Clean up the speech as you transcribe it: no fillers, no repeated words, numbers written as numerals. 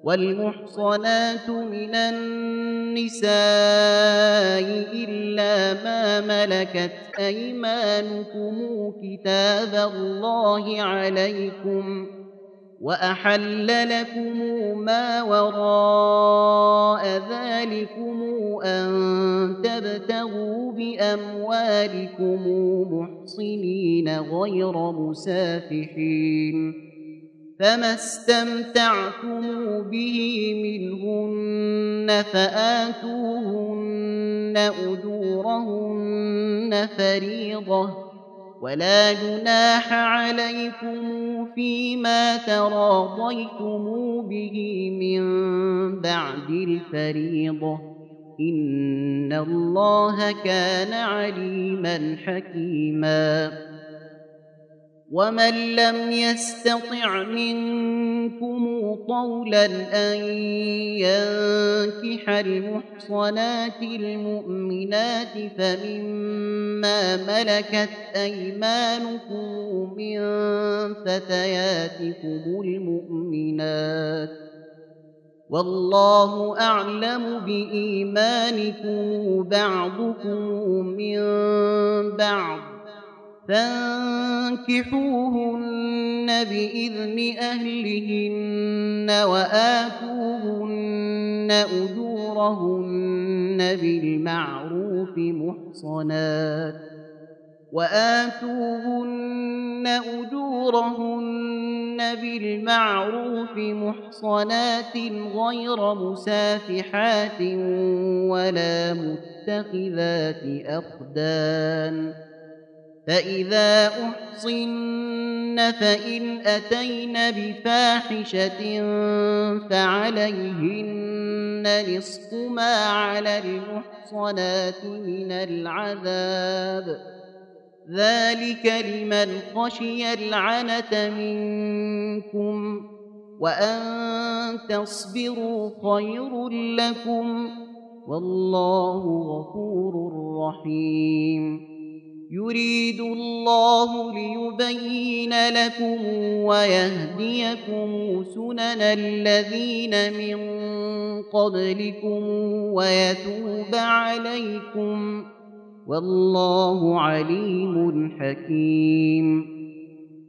والمحصنات من النساء إلا ما ملكت أيمانكم كتاب الله عليكم، وأحل لكم ما وراء ذلكم أن تبتغوا بأموالكم محصنين غير مسافحين، فما استمتعتم به منهن فآتوهن أجورهن فريضة، ولا جناح عليكم فيما تراضيتم به من بعد الفريضة، إن الله كان عليما حكيما. ومن لم يستطع منكم طولا أن ينكح المحصنات المؤمنات فمما ملكت أيمانكم من فتياتكم المؤمنات، والله أعلم بإيمانكم بعضكم من بعض، فانكحوهن بإذن أهلهن وآتوهن أجورهن بالمعروف محصنات غير مسافحات ولا متخذات أخدان، فإذا أحصن فإن أتين بفاحشة فعليهن نصف ما على المحصنات من العذاب، ذلك لمن خشي العنة منكم، وأن تصبروا خير لكم، والله غفور رحيم. يريد الله ليبين لكم ويهديكم سنن الذين من قبلكم ويتوب عليكم، والله عليم حكيم.